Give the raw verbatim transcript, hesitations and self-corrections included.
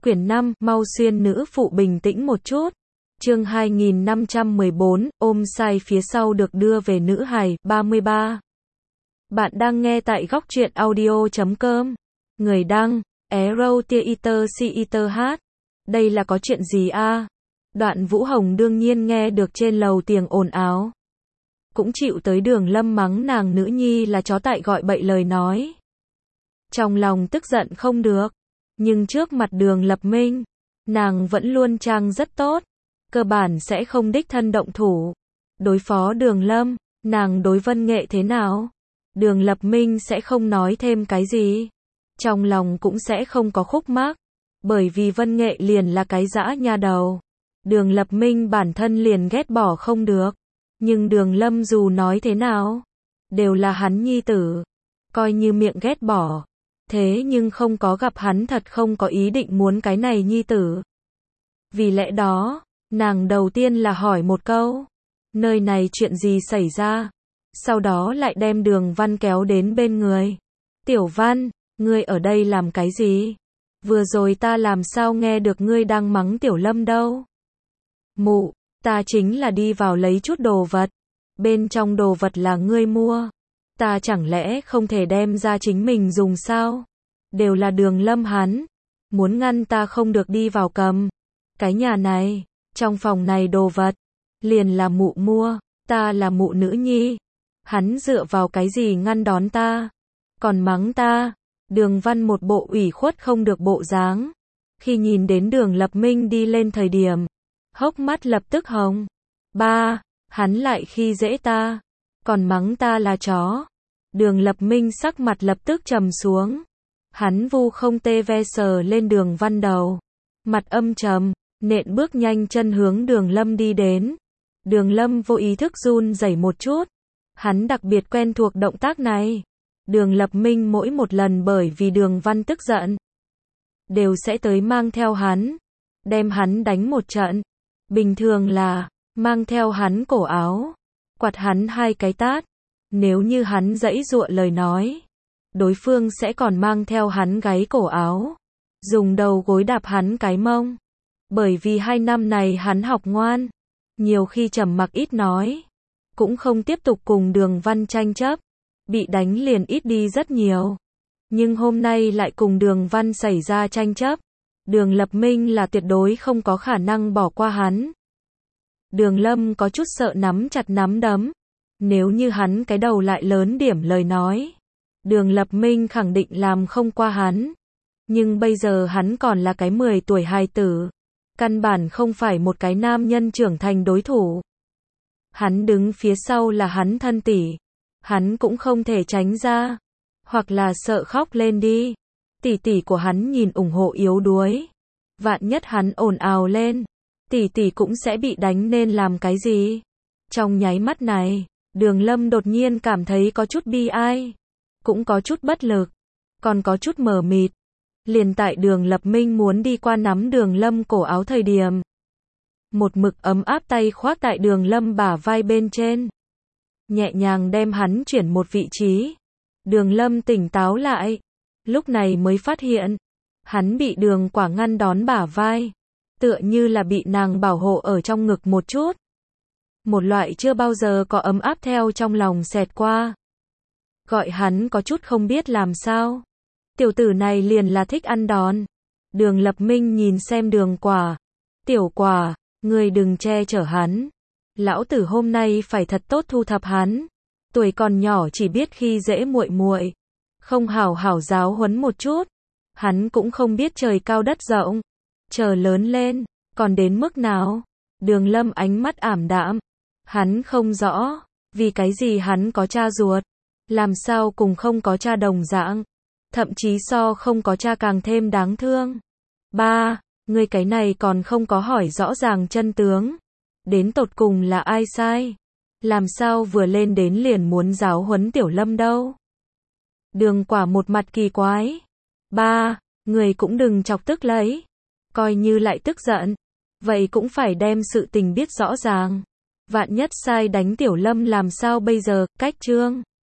Quyển năm, mau xuyên nữ phụ bình tĩnh một chút. Chương hai nghìn năm trăm mười bốn, ôm sai phía sau được đưa về nữ hài, ba mươi ba. Bạn đang nghe tại góc truyện audio chấm com. Người đăng, Arrow Theater Theater hát. Đây là có chuyện gì a? Đoạn Vũ Hồng đương nhiên nghe được trên lầu tiếng ồn ào. Cũng chịu tới Đường Lâm mắng nàng nữ nhi là chó tại gọi bậy lời nói. Trong lòng tức giận không được. Nhưng trước mặt Đường Lập Minh, nàng vẫn luôn trang rất tốt. Cơ bản sẽ không đích thân động thủ. Đối phó Đường Lâm, nàng đối Vân Nghệ thế nào? Đường Lập Minh sẽ không nói thêm cái gì. Trong lòng cũng sẽ không có khúc mắc. Bởi vì Vân Nghệ liền là cái dã nha đầu. Đường Lập Minh bản thân liền ghét bỏ không được. Nhưng Đường Lâm dù nói thế nào, đều là hắn nhi tử. Coi như miệng ghét bỏ. Thế nhưng không có gặp hắn thật không có ý định muốn cái này nhi tử. Vì lẽ đó, nàng đầu tiên là hỏi một câu. Nơi này chuyện gì xảy ra? Sau đó lại đem Đường Văn kéo đến bên người. Tiểu Văn, ngươi ở đây làm cái gì? Vừa rồi ta làm sao nghe được ngươi đang mắng Tiểu Lâm đâu? Mụ, ta chính là đi vào lấy chút đồ vật. Bên trong đồ vật là ngươi mua. Ta chẳng lẽ không thể đem ra chính mình dùng sao? Đều là Đường Lâm hắn. Muốn ngăn ta không được đi vào cầm. Cái nhà này, trong phòng này đồ vật, liền là mụ mua. Ta là mụ nữ nhi. Hắn dựa vào cái gì ngăn đón ta? Còn mắng ta. Đường Văn một bộ ủy khuất không được bộ dáng. Khi nhìn đến Đường Lập Minh đi lên thời điểm, hốc mắt lập tức hồng. Ba, hắn lại khi dễ ta. Còn mắng ta là chó. Đường Lập Minh sắc mặt lập tức trầm xuống. Hắn vu không tê ve sờ lên Đường Văn đầu. Mặt âm trầm, nện bước nhanh chân hướng Đường Lâm đi đến. Đường Lâm vô ý thức run rẩy một chút. Hắn đặc biệt quen thuộc động tác này. Đường Lập Minh mỗi một lần bởi vì Đường Văn tức giận, đều sẽ tới mang theo hắn. Đem hắn đánh một trận. Bình thường là, mang theo hắn cổ áo. Quạt hắn hai cái tát. Nếu như hắn giãy giụa lời nói, đối phương sẽ còn mang theo hắn gáy cổ áo. Dùng đầu gối đạp hắn cái mông. Bởi vì hai năm này hắn học ngoan. Nhiều khi trầm mặc ít nói. Cũng không tiếp tục cùng Đường Văn tranh chấp. Bị đánh liền ít đi rất nhiều. Nhưng hôm nay lại cùng Đường Văn xảy ra tranh chấp. Đường Lập Minh là tuyệt đối không có khả năng bỏ qua hắn. Đường Lâm có chút sợ nắm chặt nắm đấm. Nếu như hắn cái đầu lại lớn điểm lời nói, Đường Lập Minh khẳng định làm không qua hắn. Nhưng bây giờ hắn còn là cái mười tuổi hài tử. Căn bản không phải một cái nam nhân trưởng thành đối thủ. Hắn đứng phía sau là hắn thân tỷ. Hắn cũng không thể tránh ra. Hoặc là sợ khóc lên đi. Tỷ tỷ của hắn nhìn ủng hộ yếu đuối. Vạn nhất hắn ồn ào lên, tỷ tỷ cũng sẽ bị đánh nên làm cái gì? Trong nháy mắt này, Đường Lâm đột nhiên cảm thấy có chút bi ai. Cũng có chút bất lực. Còn có chút mờ mịt. Liền tại Đường Lập Minh muốn đi qua nắm Đường Lâm cổ áo thời điểm. Một mực ấm áp tay khoác tại Đường Lâm bả vai bên trên. Nhẹ nhàng đem hắn chuyển một vị trí. Đường Lâm tỉnh táo lại. Lúc này mới phát hiện. Hắn bị Đường Quả ngăn đón bả vai. Tựa như là bị nàng bảo hộ ở trong ngực một chút. Một loại chưa bao giờ có ấm áp theo trong lòng xẹt qua. Gọi hắn có chút không biết làm sao. Tiểu tử này liền là thích ăn đòn. Đường Lập Minh nhìn xem Đường Quả. Tiểu Quả, ngươi đừng che chở hắn. Lão tử hôm nay phải thật tốt thu thập hắn. Tuổi còn nhỏ chỉ biết khi dễ muội muội, không hảo hảo giáo huấn một chút. Hắn cũng không biết trời cao đất rộng. Chờ lớn lên, còn đến mức nào? Đường Lâm ánh mắt ảm đạm. Hắn không rõ, vì cái gì hắn có cha ruột, làm sao cùng không có cha đồng dạng, thậm chí so không có cha càng thêm đáng thương. Ba, ngươi cái này còn không có hỏi rõ ràng chân tướng. Đến tột cùng là ai sai? Làm sao vừa lên đến liền muốn giáo huấn Tiểu Lâm đâu? Đường Quả một mặt kỳ quái. Ba, người cũng đừng chọc tức lấy. Coi như lại tức giận, vậy cũng phải đem sự tình biết rõ ràng. Vạn nhất sai đánh Tiểu Lâm làm sao bây giờ? Cách chương